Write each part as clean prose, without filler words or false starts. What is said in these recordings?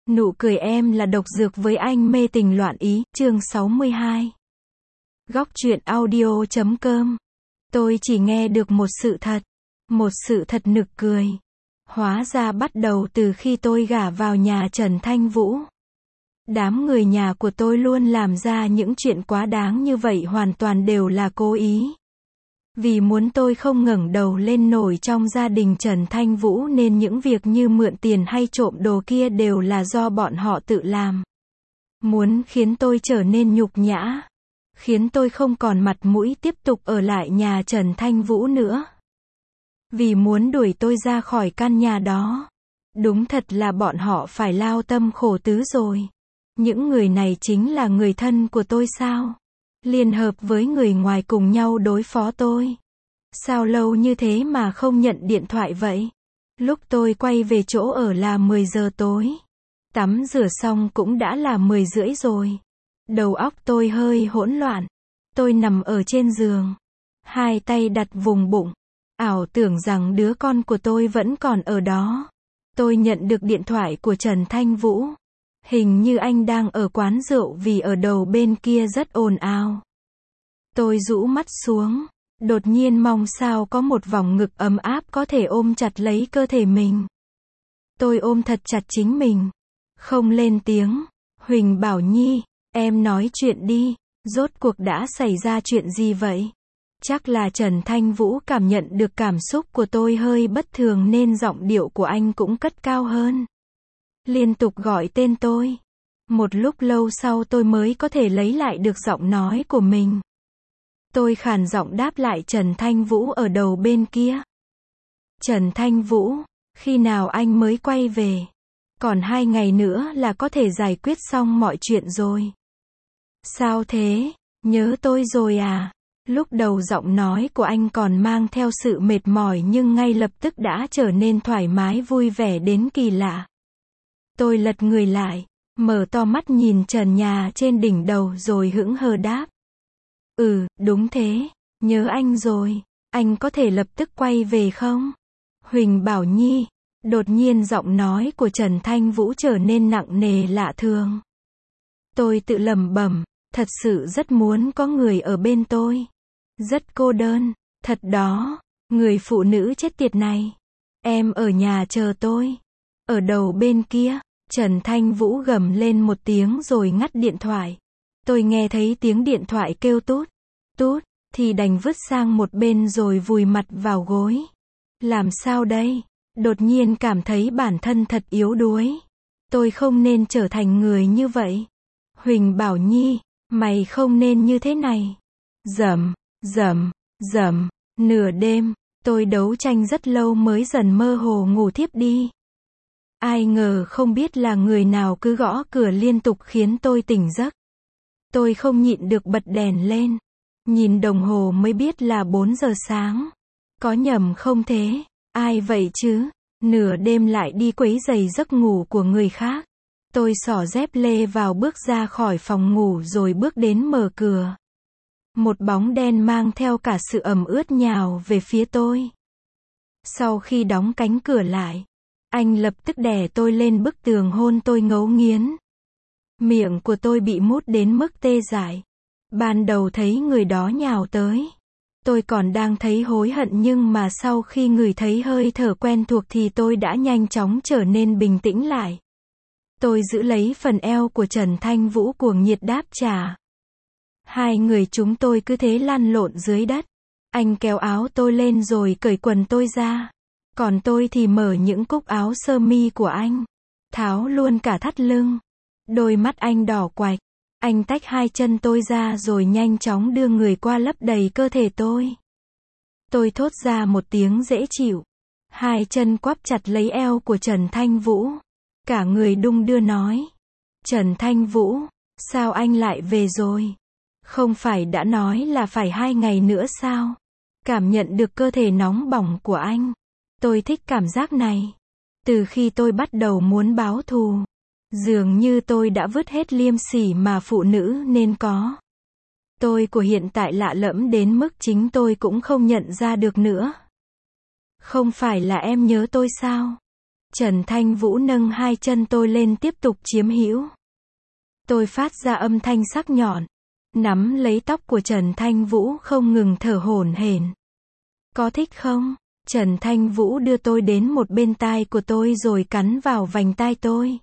Nụ cười em là độc dược với anh mê tình loạn ý, chương 62. Góc truyện audio.com. Tôi chỉ nghe được một sự thật nực cười. Hóa ra bắt đầu từ khi tôi gả vào nhà Trần Thanh Vũ. Đám người nhà của tôi luôn làm ra những chuyện quá đáng như vậy hoàn toàn đều là cố ý. Vì muốn tôi không ngẩng đầu lên nổi trong gia đình Trần Thanh Vũ nên những việc như mượn tiền hay trộm đồ kia đều là do bọn họ tự làm. Muốn khiến tôi trở nên nhục nhã. Khiến tôi không còn mặt mũi tiếp tục ở lại nhà Trần Thanh Vũ nữa. Vì muốn đuổi tôi ra khỏi căn nhà đó. Đúng thật là bọn họ phải lao tâm khổ tứ rồi. Những người này chính là người thân của tôi sao? Liên hợp với người ngoài cùng nhau đối phó tôi. Sao lâu như thế mà không nhận điện thoại vậy? Lúc tôi quay về chỗ ở là 10 giờ tối. Tắm rửa xong cũng đã là 10 rưỡi rồi. Đầu óc tôi hơi hỗn loạn. Tôi nằm ở trên giường. Hai tay đặt vùng bụng. Ảo tưởng rằng đứa con của tôi vẫn còn ở đó. Tôi nhận được điện thoại của Trần Thanh Vũ. Hình như anh đang ở quán rượu vì ở đầu bên kia rất ồn ào. Tôi rũ mắt xuống. Đột nhiên mong sao có một vòng ngực ấm áp có thể ôm chặt lấy cơ thể mình. Tôi ôm thật chặt chính mình. Không lên tiếng. Huỳnh Bảo Nhi, em nói chuyện đi. Rốt cuộc đã xảy ra chuyện gì vậy? Chắc là Trần Thanh Vũ cảm nhận được cảm xúc của tôi hơi bất thường nên giọng điệu của anh cũng cất cao hơn. Liên tục gọi tên tôi. Một lúc lâu sau tôi mới có thể lấy lại được giọng nói của mình. Tôi khàn giọng đáp lại Trần Thanh Vũ ở đầu bên kia. Trần Thanh Vũ, khi nào anh mới quay về? Còn 2 ngày nữa là có thể giải quyết xong mọi chuyện rồi. Sao thế? Nhớ tôi rồi à? Lúc đầu giọng nói của anh còn mang theo sự mệt mỏi nhưng ngay lập tức đã trở nên thoải mái vui vẻ đến kỳ lạ. Tôi lật người lại, mở to mắt nhìn trần nhà trên đỉnh đầu rồi hững hờ đáp. Đúng thế, nhớ anh rồi, anh có thể lập tức quay về không? Huỳnh Bảo Nhi, đột nhiên giọng nói của Trần Thanh Vũ trở nên nặng nề lạ thường. Tôi tự lẩm bẩm, thật sự rất muốn có người ở bên tôi. Rất cô đơn, thật đó, người phụ nữ chết tiệt này. Em ở nhà chờ tôi. Ở đầu bên kia, Trần Thanh Vũ gầm lên một tiếng rồi ngắt điện thoại. Tôi nghe thấy tiếng điện thoại kêu tút, tút, thì đành vứt sang một bên rồi vùi mặt vào gối. Làm sao đây? Đột nhiên cảm thấy bản thân thật yếu đuối. Tôi không nên trở thành người như vậy. Huỳnh Bảo Nhi, mày không nên như thế này. Rầm, nửa đêm, tôi đấu tranh rất lâu mới dần mơ hồ ngủ thiếp đi. Ai ngờ không biết là người nào cứ gõ cửa liên tục khiến tôi tỉnh giấc. Tôi không nhịn được bật đèn lên. Nhìn đồng hồ mới biết là 4 giờ sáng. Có nhầm không thế? Ai vậy chứ? Nửa đêm lại đi quấy rầy giấc ngủ của người khác. Tôi xỏ dép lê vào bước ra khỏi phòng ngủ rồi bước đến mở cửa. Một bóng đen mang theo cả sự ẩm ướt nhào về phía tôi. Sau khi đóng cánh cửa lại, anh lập tức đè tôi lên bức tường hôn tôi ngấu nghiến. Miệng của tôi bị mút đến mức tê dại. Ban đầu thấy người đó nhào tới. Tôi còn đang thấy hối hận nhưng mà sau khi ngửi thấy hơi thở quen thuộc thì tôi đã nhanh chóng trở nên bình tĩnh lại. Tôi giữ lấy phần eo của Trần Thanh Vũ cuồng nhiệt đáp trả. Hai người chúng tôi cứ thế lăn lộn dưới đất. Anh kéo áo tôi lên rồi cởi quần tôi ra. Còn tôi thì mở những cúc áo sơ mi của anh. Tháo luôn cả thắt lưng. Đôi mắt anh đỏ quạch. Anh tách hai chân tôi ra rồi nhanh chóng đưa người qua lấp đầy cơ thể tôi. Tôi thốt ra một tiếng dễ chịu. Hai chân quắp chặt lấy eo của Trần Thanh Vũ. Cả người đung đưa nói. Trần Thanh Vũ, sao anh lại về rồi? Không phải đã nói là phải 2 ngày nữa sao? Cảm nhận được cơ thể nóng bỏng của anh. Tôi thích cảm giác này. Từ khi tôi bắt đầu muốn báo thù. Dường như tôi đã vứt hết liêm sỉ mà phụ nữ nên có. Tôi của hiện tại lạ lẫm đến mức chính tôi cũng không nhận ra được nữa. Không phải là em nhớ tôi sao? Trần Thanh Vũ nâng hai chân tôi lên tiếp tục chiếm hữu. Tôi phát ra âm thanh sắc nhọn, nắm lấy tóc của Trần Thanh Vũ không ngừng thở hổn hển. Có thích không? Trần Thanh Vũ đưa tôi đến một bên tai của tôi rồi cắn vào vành tai tôi.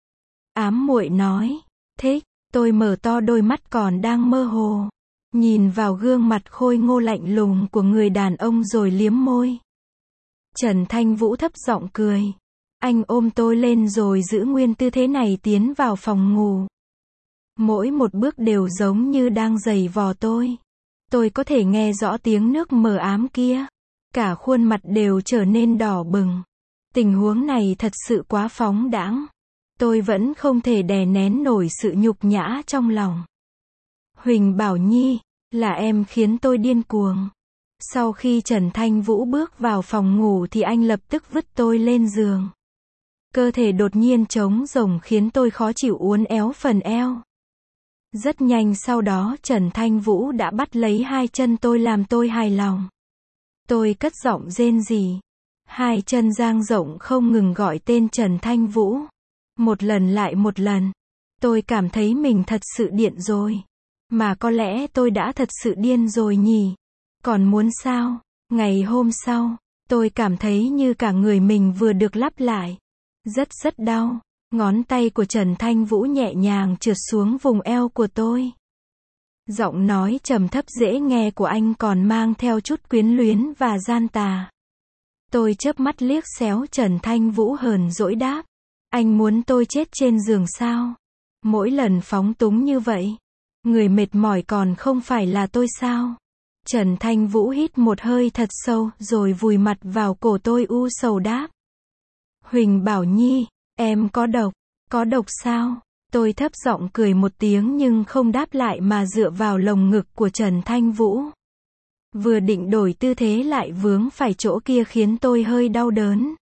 Ám muội nói, thích. Tôi mở to đôi mắt còn đang mơ hồ, nhìn vào gương mặt khôi ngô lạnh lùng của người đàn ông rồi liếm môi. Trần Thanh Vũ thấp giọng cười. Anh ôm tôi lên rồi giữ nguyên tư thế này tiến vào phòng ngủ. Mỗi một bước đều giống như đang giày vò tôi. Tôi có thể nghe rõ tiếng nước mờ ám kia. Cả khuôn mặt đều trở nên đỏ bừng. Tình huống này thật sự quá phóng đãng. Tôi vẫn không thể đè nén nổi sự nhục nhã trong lòng. Huỳnh Bảo Nhi, là em khiến tôi điên cuồng. Sau khi Trần Thanh Vũ bước vào phòng ngủ thì anh lập tức vứt tôi lên giường. Cơ thể đột nhiên trống rỗng khiến tôi khó chịu uốn éo phần eo. Rất nhanh sau đó Trần Thanh Vũ đã bắt lấy hai chân tôi làm tôi hài lòng. Tôi cất giọng rên rỉ. Hai chân dang rộng không ngừng gọi tên Trần Thanh Vũ. Một lần lại một lần. Tôi cảm thấy mình thật sự điên rồi. Mà có lẽ tôi đã thật sự điên rồi nhỉ. Còn muốn sao? Ngày hôm sau, tôi cảm thấy như cả người mình vừa được lắp lại. Rất đau. Ngón tay của Trần Thanh Vũ nhẹ nhàng trượt xuống vùng eo của tôi. Giọng nói trầm thấp dễ nghe của anh còn mang theo chút quyến luyến và gian tà. Tôi chớp mắt liếc xéo Trần Thanh Vũ hờn dỗi đáp. Anh muốn tôi chết trên giường sao? Mỗi lần phóng túng như vậy, người mệt mỏi còn không phải là tôi sao? Trần Thanh Vũ hít một hơi thật sâu rồi vùi mặt vào cổ tôi u sầu đáp. Huỳnh Bảo Nhi, em có độc sao? Tôi thấp giọng cười một tiếng nhưng không đáp lại mà dựa vào lồng ngực của Trần Thanh Vũ. Vừa định đổi tư thế lại vướng phải chỗ kia khiến tôi hơi đau đớn.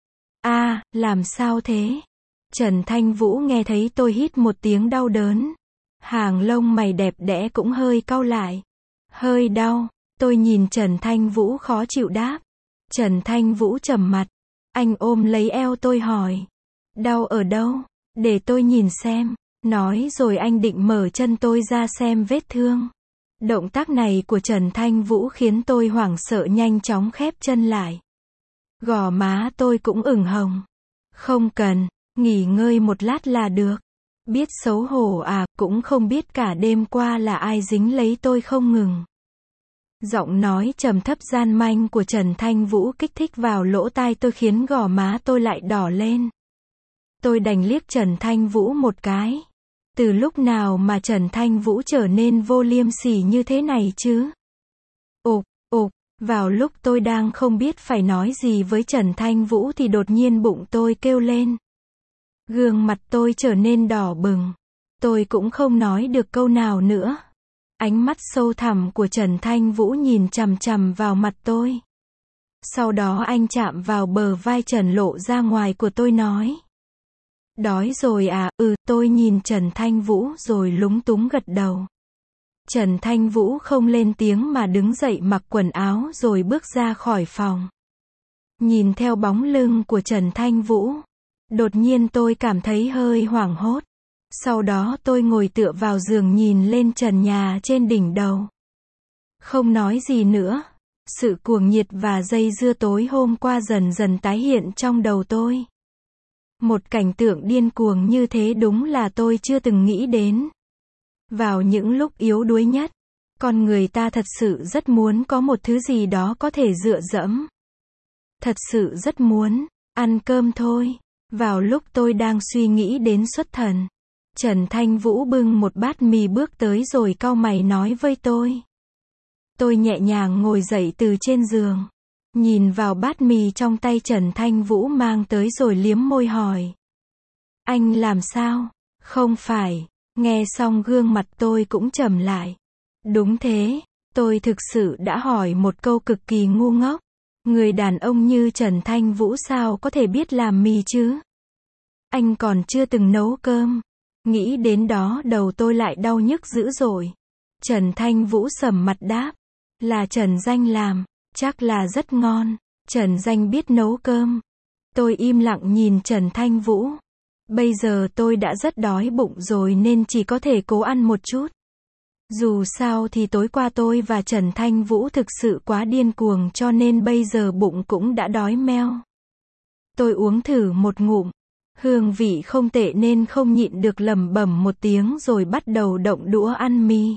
Làm sao thế? Trần Thanh Vũ nghe thấy tôi hít một tiếng đau đớn. Hàng lông mày đẹp đẽ cũng hơi cau lại. Hơi đau. Tôi nhìn Trần Thanh Vũ khó chịu đáp. Trần Thanh Vũ trầm mặt. Anh ôm lấy eo tôi hỏi. Đau ở đâu? Để tôi nhìn xem. Nói rồi anh định mở chân tôi ra xem vết thương. Động tác này của Trần Thanh Vũ khiến tôi hoảng sợ nhanh chóng khép chân lại. Gò má tôi cũng ửng hồng. Không cần, nghỉ ngơi một lát là được. Biết xấu hổ à, cũng không biết cả đêm qua là ai dính lấy tôi không ngừng. Giọng nói trầm thấp gian manh của Trần Thanh Vũ kích thích vào lỗ tai tôi khiến gò má tôi lại đỏ lên. Tôi đành liếc Trần Thanh Vũ một cái. Từ lúc nào mà Trần Thanh Vũ trở nên vô liêm sỉ như thế này chứ? Ục, vào lúc tôi đang không biết phải nói gì với Trần Thanh Vũ thì đột nhiên bụng tôi kêu lên. Gương mặt tôi trở nên đỏ bừng. Tôi cũng không nói được câu nào nữa. Ánh mắt sâu thẳm của Trần Thanh Vũ nhìn chằm chằm vào mặt tôi. Sau đó anh chạm vào bờ vai Trần lộ ra ngoài của tôi nói. Đói rồi à? Tôi nhìn Trần Thanh Vũ rồi lúng túng gật đầu. Trần Thanh Vũ không lên tiếng mà đứng dậy mặc quần áo rồi bước ra khỏi phòng. Nhìn theo bóng lưng của Trần Thanh Vũ, đột nhiên tôi cảm thấy hơi hoảng hốt. Sau đó tôi ngồi tựa vào giường nhìn lên trần nhà trên đỉnh đầu. Không nói gì nữa. Sự cuồng nhiệt và dây dưa tối hôm qua dần dần tái hiện trong đầu tôi. Một cảnh tượng điên cuồng như thế đúng là tôi chưa từng nghĩ đến. Vào những lúc yếu đuối nhất, con người ta thật sự rất muốn có một thứ gì đó có thể dựa dẫm. Thật sự rất muốn ăn cơm thôi. Vào lúc tôi đang suy nghĩ đến xuất thần, Trần Thanh Vũ bưng một bát mì bước tới rồi cau mày nói với tôi. Tôi nhẹ nhàng ngồi dậy từ trên giường, nhìn vào bát mì trong tay Trần Thanh Vũ mang tới rồi liếm môi hỏi. Anh làm sao? Không phải. Nghe xong gương mặt tôi cũng trầm lại. Đúng thế, tôi thực sự đã hỏi một câu cực kỳ ngu ngốc. Người đàn ông như Trần Thanh Vũ sao có thể biết làm mì chứ? Anh còn chưa từng nấu cơm. Nghĩ đến đó đầu tôi lại đau nhức dữ dội. Trần Thanh Vũ sầm mặt đáp. Là Trần Danh làm, chắc là rất ngon. Trần Danh biết nấu cơm. Tôi im lặng nhìn Trần Thanh Vũ. Bây giờ tôi đã rất đói bụng rồi nên chỉ có thể cố ăn một chút. Dù sao thì tối qua tôi và Trần Thanh Vũ thực sự quá điên cuồng cho nên bây giờ bụng cũng đã đói meo. Tôi uống thử một ngụm. Hương vị không tệ nên không nhịn được lẩm bẩm một tiếng rồi bắt đầu động đũa ăn mì.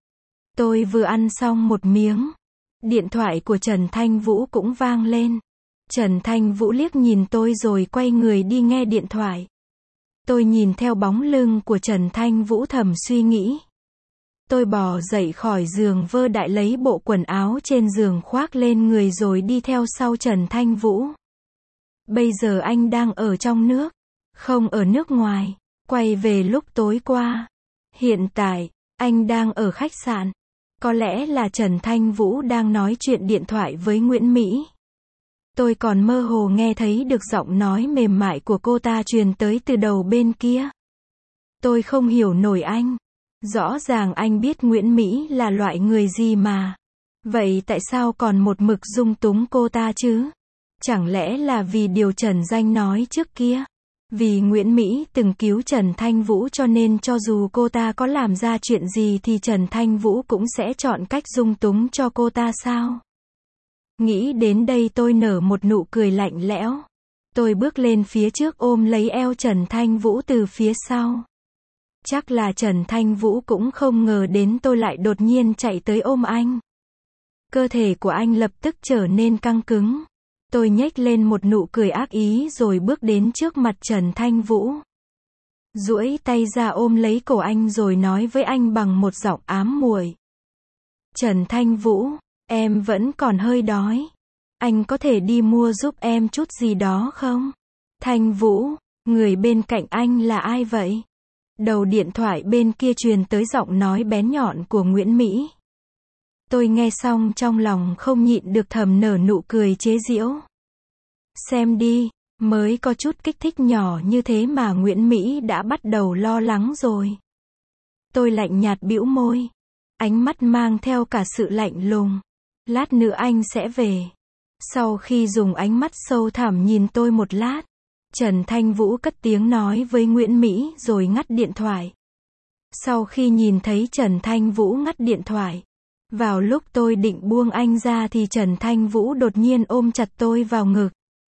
Tôi vừa ăn xong một miếng. Điện thoại của Trần Thanh Vũ cũng vang lên. Trần Thanh Vũ liếc nhìn tôi rồi quay người đi nghe điện thoại. Tôi nhìn theo bóng lưng của Trần Thanh Vũ thầm suy nghĩ. Tôi bò dậy khỏi giường vơ đại lấy bộ quần áo trên giường khoác lên người rồi đi theo sau Trần Thanh Vũ. Bây giờ anh đang ở trong nước, không ở nước ngoài. Quay về lúc tối qua. Hiện tại, anh đang ở khách sạn. Có lẽ là Trần Thanh Vũ đang nói chuyện điện thoại với Nguyễn Mỹ. Tôi còn mơ hồ nghe thấy được giọng nói mềm mại của cô ta truyền tới từ đầu bên kia. Tôi không hiểu nổi anh. Rõ ràng anh biết Nguyễn Mỹ là loại người gì mà. Vậy tại sao còn một mực dung túng cô ta chứ? Chẳng lẽ là vì điều Trần Danh nói trước kia? Vì Nguyễn Mỹ từng cứu Trần Thanh Vũ cho nên cho dù cô ta có làm ra chuyện gì thì Trần Thanh Vũ cũng sẽ chọn cách dung túng cho cô ta sao? Nghĩ đến đây tôi nở một nụ cười lạnh lẽo. Tôi bước lên phía trước ôm lấy eo Trần Thanh Vũ từ phía sau. Chắc là Trần Thanh Vũ cũng không ngờ đến tôi lại đột nhiên chạy tới ôm anh. Cơ thể của anh lập tức trở nên căng cứng. Tôi nhếch lên một nụ cười ác ý rồi bước đến trước mặt Trần Thanh Vũ. Duỗi tay ra ôm lấy cổ anh rồi nói với anh bằng một giọng ám muội. Trần Thanh Vũ, em vẫn còn hơi đói. Anh có thể đi mua giúp em chút gì đó không? Thanh Vũ, người bên cạnh anh là ai vậy? Đầu điện thoại bên kia truyền tới giọng nói bén nhọn của Nguyễn Mỹ. Tôi nghe xong trong lòng không nhịn được thầm nở nụ cười chế giễu. Xem đi, mới có chút kích thích nhỏ như thế mà Nguyễn Mỹ đã bắt đầu lo lắng rồi. Tôi lạnh nhạt bĩu môi. Ánh mắt mang theo cả sự lạnh lùng. Lát nữa anh sẽ về. Sau khi dùng ánh mắt sâu thẳm nhìn tôi một lát, Trần Thanh Vũ cất tiếng nói với Nguyễn Mỹ rồi ngắt điện thoại. Sau khi nhìn thấy Trần Thanh Vũ ngắt điện thoại, vào lúc tôi định buông anh ra thì Trần Thanh Vũ đột nhiên ôm chặt tôi vào ngực.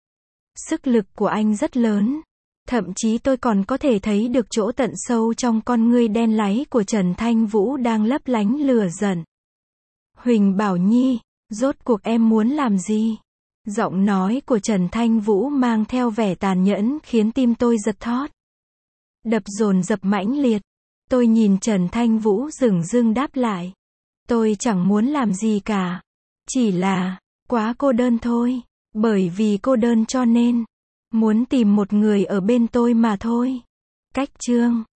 Sức lực của anh rất lớn. Thậm chí tôi còn có thể thấy được chỗ tận sâu trong con ngươi đen láy của Trần Thanh Vũ đang lấp lánh lửa giận. Huỳnh Bảo Nhi, rốt cuộc em muốn làm gì? Giọng nói của Trần Thanh Vũ mang theo vẻ tàn nhẫn khiến tim tôi giật thót. Đập dồn dập mãnh liệt. Tôi nhìn Trần Thanh Vũ dửng dưng đáp lại. Tôi chẳng muốn làm gì cả. Chỉ là, quá cô đơn thôi. Bởi vì cô đơn cho nên, muốn tìm một người ở bên tôi mà thôi. Cách chương